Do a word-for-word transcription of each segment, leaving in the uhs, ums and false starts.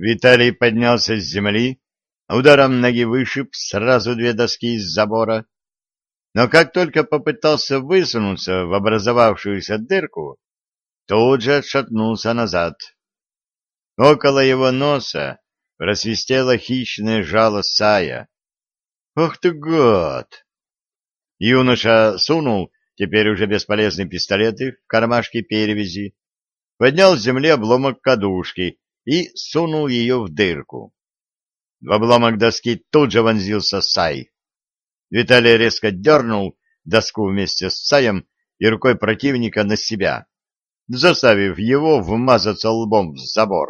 Виталий поднялся с земли, ударом ноги вышиб сразу две доски из забора, но как только попытался высунуться в образовавшуюся дырку, тут же отшатнулся назад. Около его носа просвистело хищное жало сая. «Ах ты, гад!» Юноша сунул теперь уже бесполезные пистолеты в кармашки перевязи, поднял с земли обломок кадушки и сунул ее в дырку. В обломок доски тут же вонзился сай. Виталий резко дернул доску вместе с саем и рукой противника на себя, заставив его вмазаться лбом в забор.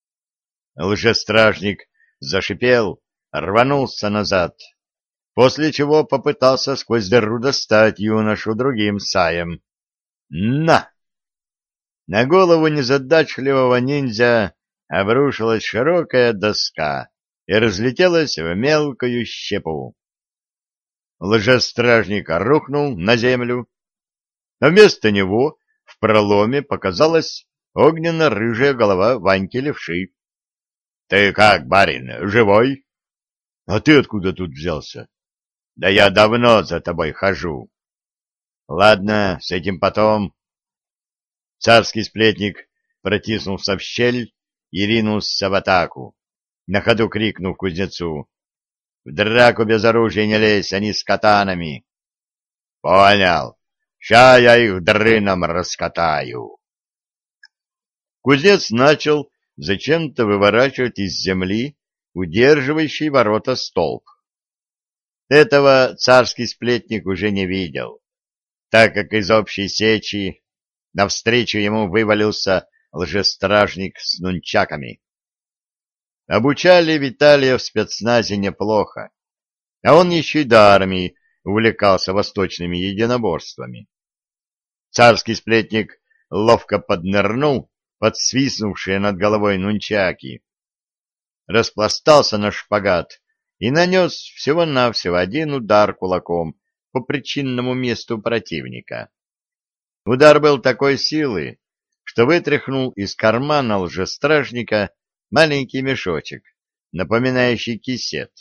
Лжестражник зашипел, рванулся назад, после чего попытался сквозь дыру достать юношу другим саем. «На!» На голову незадачливого ниндзя обрушилась широкая доска и разлетелась в мелкую щепу. Лжестражник рухнул на землю, а вместо него в проломе показалась огненно-рыжая голова Ваньки-левши. — Ты как, барин, живой? — А ты откуда тут взялся? — Да я давно за тобой хожу. — Ладно, с этим потом. Царский сплетник протиснулся в щель и ринулся в атаку, на ходу крикнув кузнецу: «В драку без оружия не лезь, они с катанами!» «Понял! Ща я их дрыном раскатаю!» Кузнец начал зачем-то выворачивать из земли удерживающий ворота столб. Этого царский сплетник уже не видел, так как из общей сечи навстречу ему вывалился лжестражник с нунчаками. Обучали Виталия в спецназе неплохо, а он еще и до армии увлекался восточными единоборствами. Царский сплетник ловко поднырнул под свистнувшие над головой нунчаки, распластался на шпагат и нанес всего-навсего один удар кулаком по причинному месту противника. Удар был такой силы, что вытряхнул из кармана лжестражника маленький мешочек, напоминающий кисет.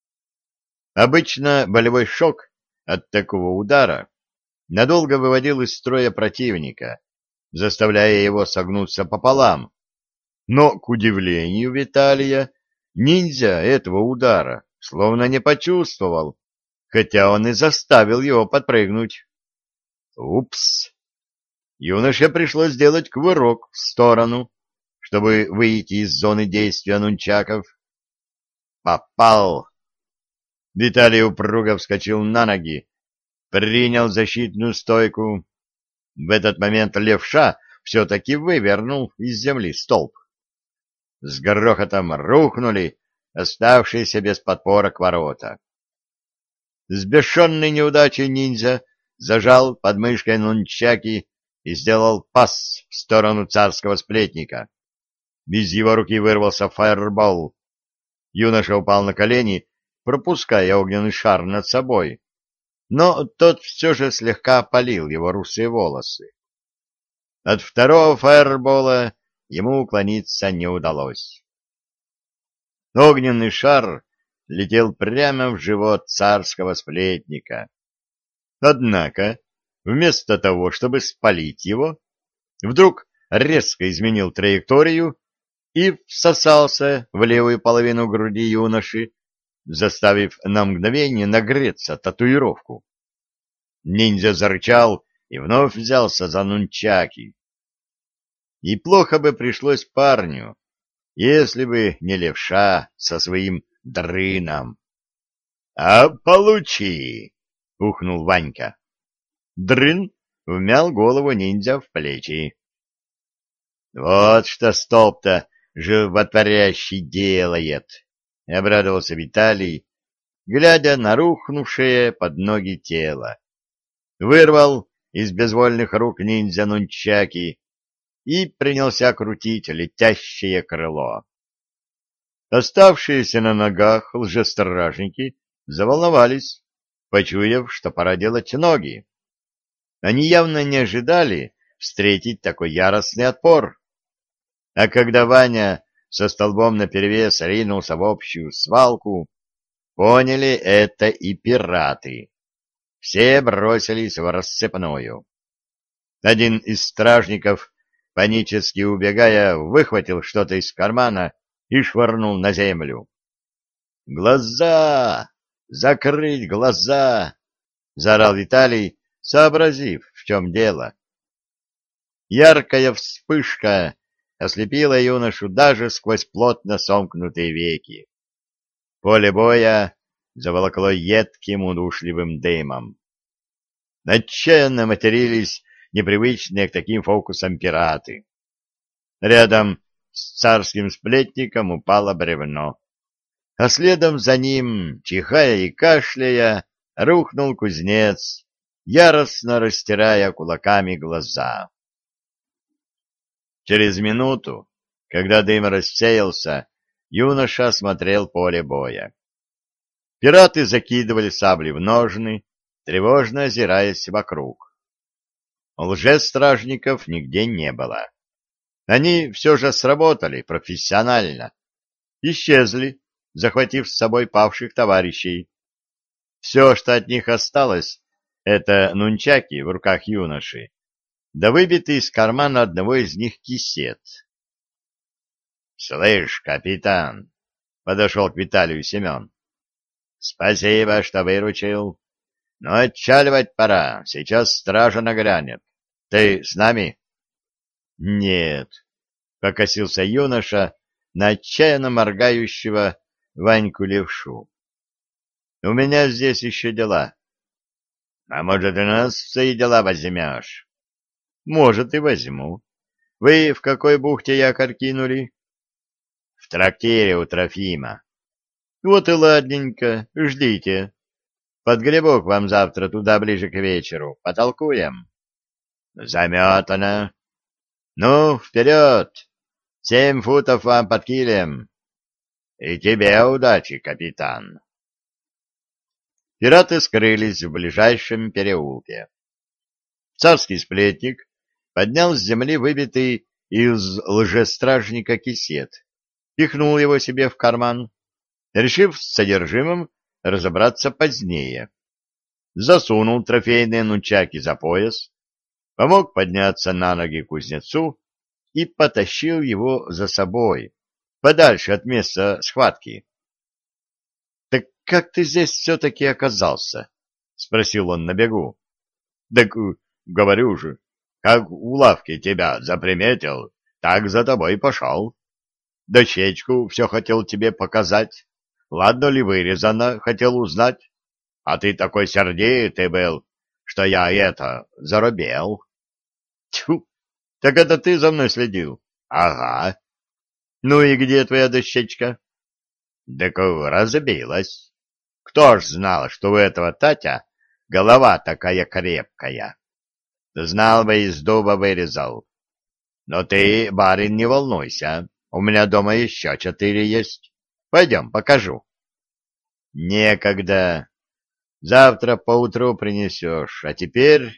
Обычно болевой шок от такого удара надолго выводил из строя противника, заставляя его согнуться пополам. Но, к удивлению Виталия, ниндзя этого удара словно не почувствовал, хотя он и заставил его подпрыгнуть. Упс! Юноше пришлось сделать кувырок в сторону, чтобы выйти из зоны действия нунчаков. Попал! Виталий упруго вскочил на ноги, принял защитную стойку. В этот момент левша все-таки вывернул из земли столб. С грохотом рухнули оставшиеся без подпорок ворота. Сбешенный неудачей ниндзя зажал под мышкой нунчаки и сделал пас в сторону царского сплетника. Из его руки вырвался фаербол. Юноша упал на колени, пропуская огненный шар над собой, но тот все же слегка опалил его русые волосы. От второго фаербола ему уклониться не удалось. Огненный шар летел прямо в живот царского сплетника. Однако, вместо того, чтобы спалить его, вдруг резко изменил траекторию и всосался в левую половину груди юноши, заставив на мгновение нагреться татуировку. Ниндзя зарычал и вновь взялся за нунчаки. И плохо бы пришлось парню, если бы не левша со своим дрыном. — А получи! — ухнул Ванька. Дрын вмял голову ниндзя в плечи. — Вот что столб-то животворящий делает! — обрадовался Виталий, глядя на рухнувшее под ноги тело. Вырвал из безвольных рук ниндзя нунчаки и принялся крутить летящее крыло. Оставшиеся на ногах лжестражники заволновались, почуяв, что пора делать ноги. Они явно не ожидали встретить такой яростный отпор. А когда Ваня со столбом наперевес ринулся в общую свалку, поняли это и пираты. Все бросились в рассыпную. Один из стражников, панически убегая, выхватил что-то из кармана и швырнул на землю. «Глаза! Закрыть глаза!» — заорал Виталий, сообразив, в чем дело. Яркая вспышка ослепила юношу даже сквозь плотно сомкнутые веки. Поле боя заволокло едким удушливым дымом. Отчаянно матерились непривычные к таким фокусам пираты. Рядом с царским сплетником упало бревно, а следом за ним, чихая и кашляя, рухнул кузнец, яростно растирая кулаками глаза. Через минуту, когда дым рассеялся, юноша осмотрел поле боя. Пираты закидывали сабли в ножны, тревожно озираясь вокруг. Лжестражников нигде не было. Они все же сработали профессионально. Исчезли, захватив с собой павших товарищей. Все, что от них осталось, это нунчаки в руках юноши, да выбитый из кармана одного из них кисет. — Слышь, капитан, — подошел к Виталию Семен, — спасибо, что выручил. Но отчаливать пора, сейчас стража нагрянет. Ты с нами? — Нет, — покосился юноша на отчаянно моргающего Ваньку Левшу. — У меня здесь еще дела. — А может, и нас в свои дела возьмешь? — Может, и возьму. Вы в какой бухте якорь кинули? — В трактире у Трофима. — Вот и ладненько, ждите. Под грибок вам завтра туда ближе к вечеру. Потолкуем? — Заметано. — Ну, вперед! Семь футов вам под килем. — И тебе удачи, капитан. Пираты скрылись в ближайшем переулке. Царский сплетник поднял с земли выбитый из лжестражника кисет, пихнул его себе в карман, решив с содержимым разобраться позднее. Засунул трофейные нунчаки за пояс, помог подняться на ноги кузнецу и потащил его за собой, подальше от места схватки. — Так как ты здесь все-таки оказался? — спросил он на бегу. — Так, говорю же, как у лавки тебя заприметил, так за тобой пошел. Дощечку все хотел тебе показать. Ладно ли вырезано, хотел узнать. А ты такой сердитый был, что я это заробел. Тьфу, так это ты за мной следил? Ага. Ну и где твоя дощечка? Так разбилась. Кто ж знал, что у этого Татя голова такая крепкая? Знал бы, из дуба вырезал. Но ты, барин, не волнуйся. У меня дома еще четыре есть. Пойдем, покажу. Некогда. Завтра поутру принесешь. А теперь...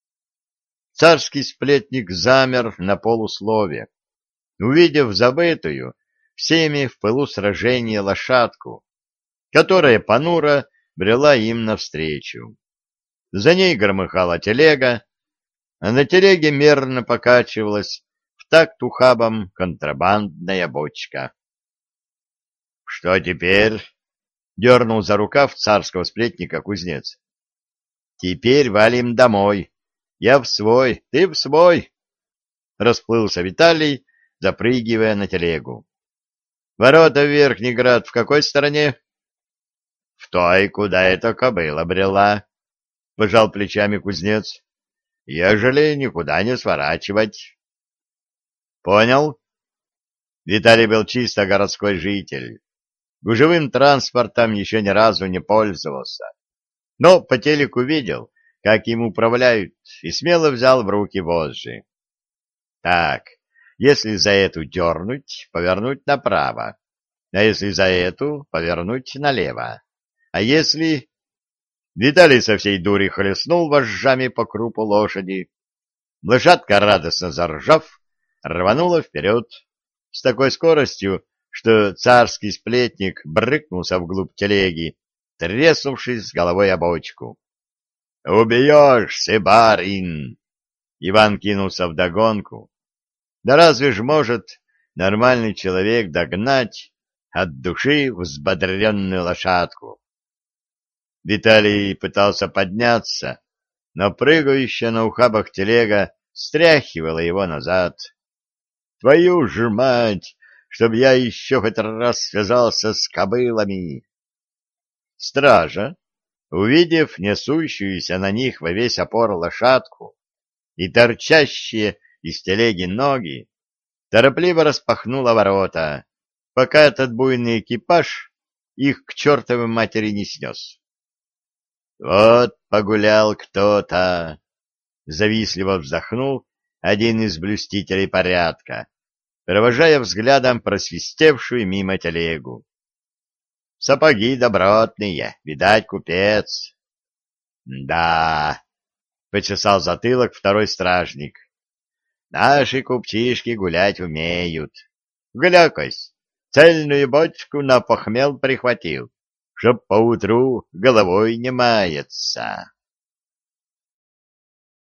Царский сплетник замер на полуслове, увидев забытую всеми в пылу сражения лошадку, которая понуро брела им навстречу. За ней громыхала телега, а на телеге мерно покачивалась в такт ухабом контрабандная бочка. — Что теперь? — дернул за рукав царского сплетника кузнец. — Теперь валим домой. Я в свой, ты в свой. Расплылся Виталий, запрыгивая на телегу. — Ворота в Верхний Град в какой стороне? — В той, куда эта кобыла брела, — пожал плечами кузнец. — Ежели никуда не сворачивать. — Понял. Виталий был чисто городской житель. Гужевым транспортом еще ни разу не пользовался. Но по телеку видел, как им управляют, и смело взял в руки вожжи. Так, если за эту дернуть, повернуть направо, а если за эту, повернуть налево. А если... Виталий со всей дури хлестнул вожжами по крупу лошади. Лошадка, радостно заржав, рванула вперед. с такой скоростью, что царский сплетник брыкнулся вглубь телеги, треснувшись с головой о бочку. «Убьешься, барин!» Иван кинулся вдогонку. Да разве ж может нормальный человек догнать от души взбодренную лошадку? Виталий пытался подняться, но прыгающая на ухабах телега стряхивала его назад. «Твою ж мать! Чтоб я еще хоть раз связался с кобылами!» Стража, увидев несущуюся на них во весь опор лошадку и торчащие из телеги ноги, торопливо распахнула ворота, пока этот буйный экипаж их к чертовой матери не снес. «Вот погулял кто-то!» — завистливо вздохнул один из блюстителей порядка, провожая взглядом просвистевшую мимо телегу. «Сапоги добротные, видать, купец». «Да», — почесал затылок второй стражник, — «наши купчишки гулять умеют. Гля-кась, цельную бочку на похмел прихватил, чтоб поутру головой не маяться».